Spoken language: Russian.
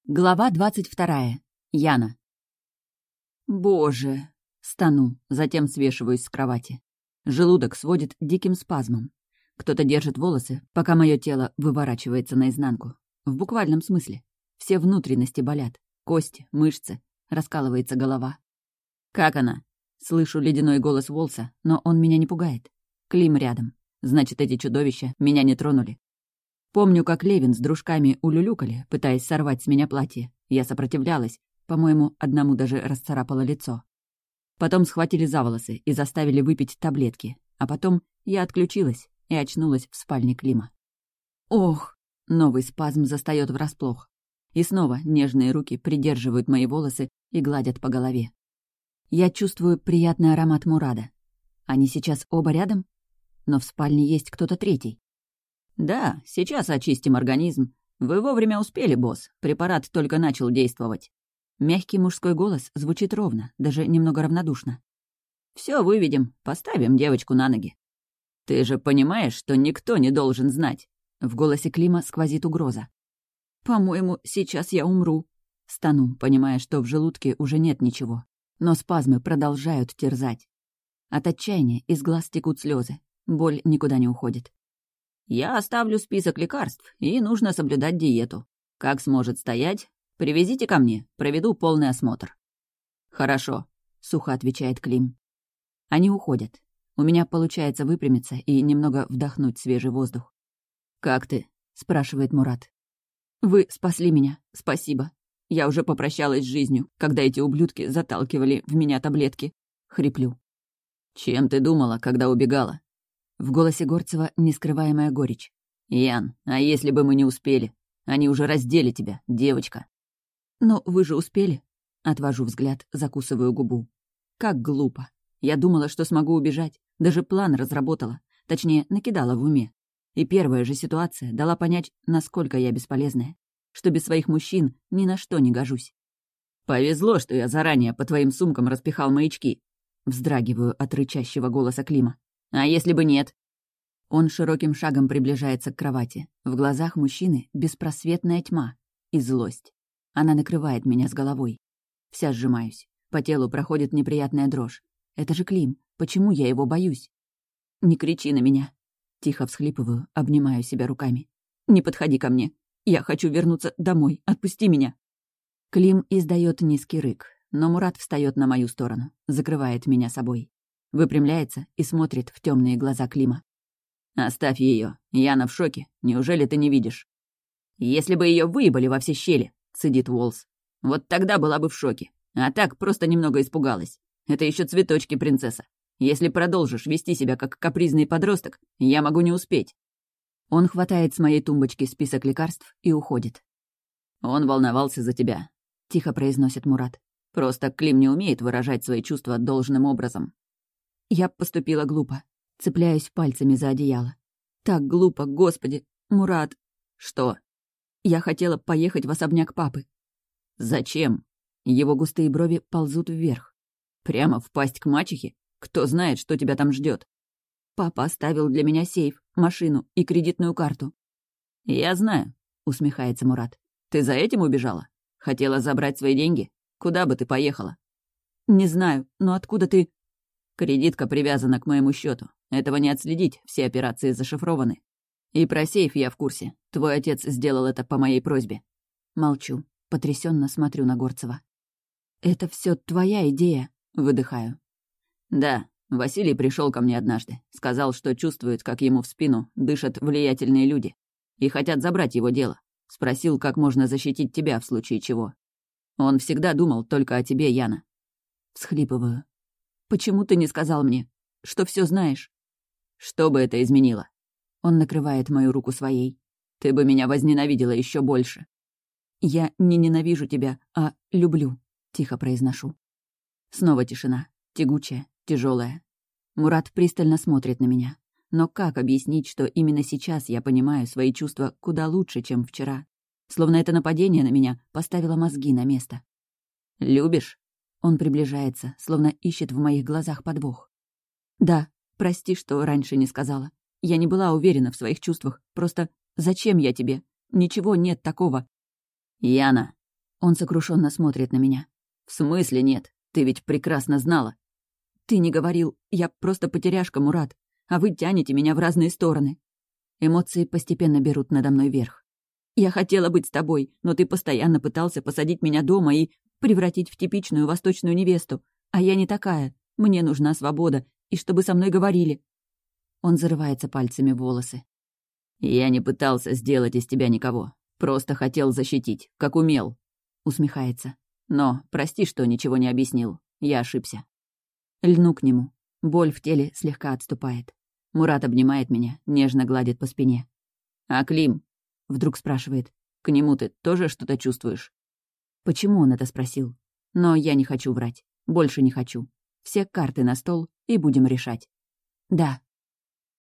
Глава 22. Яна. Боже! Стану, затем свешиваюсь с кровати. Желудок сводит диким спазмом. Кто-то держит волосы, пока мое тело выворачивается наизнанку. В буквальном смысле. Все внутренности болят. Кости, мышцы. Раскалывается голова. «Как она?» Слышу ледяной голос Волса, но он меня не пугает. Клим рядом. Значит, эти чудовища меня не тронули. Помню, как Левин с дружками улюлюкали, пытаясь сорвать с меня платье. Я сопротивлялась. По-моему, одному даже расцарапало лицо. Потом схватили за волосы и заставили выпить таблетки. А потом я отключилась и очнулась в спальне Клима. Ох! Новый спазм застаёт врасплох. И снова нежные руки придерживают мои волосы и гладят по голове. Я чувствую приятный аромат Мурада. Они сейчас оба рядом? Но в спальне есть кто-то третий. «Да, сейчас очистим организм. Вы вовремя успели, босс. Препарат только начал действовать». Мягкий мужской голос звучит ровно, даже немного равнодушно. «Всё выведем, поставим девочку на ноги». «Ты же понимаешь, что никто не должен знать?» В голосе Клима сквозит угроза. «По-моему, сейчас я умру». Стану, понимая, что в желудке уже нет ничего. Но спазмы продолжают терзать. От отчаяния из глаз текут слезы. Боль никуда не уходит. «Я оставлю список лекарств, и нужно соблюдать диету. Как сможет стоять, привезите ко мне, проведу полный осмотр». «Хорошо», — сухо отвечает Клим. Они уходят. У меня получается выпрямиться и немного вдохнуть свежий воздух. «Как ты?» — спрашивает Мурат. «Вы спасли меня, спасибо. Я уже попрощалась с жизнью, когда эти ублюдки заталкивали в меня таблетки». Хриплю. «Чем ты думала, когда убегала?» В голосе Горцева нескрываемая горечь. «Ян, а если бы мы не успели? Они уже раздели тебя, девочка». «Но вы же успели?» Отвожу взгляд, закусываю губу. Как глупо. Я думала, что смогу убежать. Даже план разработала. Точнее, накидала в уме. И первая же ситуация дала понять, насколько я бесполезная. Что без своих мужчин ни на что не гожусь. «Повезло, что я заранее по твоим сумкам распихал маячки». Вздрагиваю от рычащего голоса Клима. «А если бы нет?» Он широким шагом приближается к кровати. В глазах мужчины беспросветная тьма и злость. Она накрывает меня с головой. Вся сжимаюсь. По телу проходит неприятная дрожь. Это же Клим. Почему я его боюсь? «Не кричи на меня». Тихо всхлипываю, обнимаю себя руками. «Не подходи ко мне. Я хочу вернуться домой. Отпусти меня». Клим издает низкий рык, но Мурат встает на мою сторону, закрывает меня собой. Выпрямляется и смотрит в темные глаза Клима. «Оставь ее. Яна в шоке. Неужели ты не видишь?» «Если бы ее выебали во все щели», — цедит Уолс. «Вот тогда была бы в шоке. А так просто немного испугалась. Это еще цветочки, принцесса. Если продолжишь вести себя как капризный подросток, я могу не успеть». Он хватает с моей тумбочки список лекарств и уходит. «Он волновался за тебя», — тихо произносит Мурат. «Просто Клим не умеет выражать свои чувства должным образом». Я поступила глупо. Цепляюсь пальцами за одеяло. Так глупо, господи. Мурат. «Что?» Я хотела поехать в особняк папы. «Зачем?» Его густые брови ползут вверх. «Прямо в пасть к мачехе? Кто знает, что тебя там ждет? Папа оставил для меня сейф, машину и кредитную карту». «Я знаю», — усмехается Мурат. «Ты за этим убежала? Хотела забрать свои деньги? Куда бы ты поехала?» «Не знаю, но откуда ты...» «Кредитка привязана к моему счету. Этого не отследить, все операции зашифрованы. И про сейф я в курсе. Твой отец сделал это по моей просьбе». Молчу, потрясенно смотрю на Горцева. «Это все твоя идея», — выдыхаю. «Да, Василий пришел ко мне однажды. Сказал, что чувствует, как ему в спину дышат влиятельные люди. И хотят забрать его дело. Спросил, как можно защитить тебя в случае чего. Он всегда думал только о тебе, Яна». Всхлипываю. «Почему ты не сказал мне, что все знаешь?» «Что бы это изменило?» Он накрывает мою руку своей. «Ты бы меня возненавидела еще больше». «Я не ненавижу тебя, а люблю», — тихо произношу. Снова тишина, тягучая, тяжелая. Мурат пристально смотрит на меня. Но как объяснить, что именно сейчас я понимаю свои чувства куда лучше, чем вчера? Словно это нападение на меня поставило мозги на место. «Любишь?» Он приближается, словно ищет в моих глазах подвох. «Да, прости, что раньше не сказала. Я не была уверена в своих чувствах. Просто зачем я тебе? Ничего нет такого». «Яна!» Он сокрушенно смотрит на меня. «В смысле нет? Ты ведь прекрасно знала». «Ты не говорил. Я просто потеряшка, Мурат. А вы тянете меня в разные стороны». Эмоции постепенно берут надо мной верх. «Я хотела быть с тобой, но ты постоянно пытался посадить меня дома и превратить в типичную восточную невесту. А я не такая. Мне нужна свобода, и чтобы со мной говорили». Он зарывается пальцами в волосы. «Я не пытался сделать из тебя никого. Просто хотел защитить, как умел», — усмехается. «Но прости, что ничего не объяснил. Я ошибся». Льну к нему. Боль в теле слегка отступает. Мурат обнимает меня, нежно гладит по спине. «А Клим?» — вдруг спрашивает. «К нему ты тоже что-то чувствуешь?» Почему он это спросил? Но я не хочу врать. Больше не хочу. Все карты на стол, и будем решать. «Да»,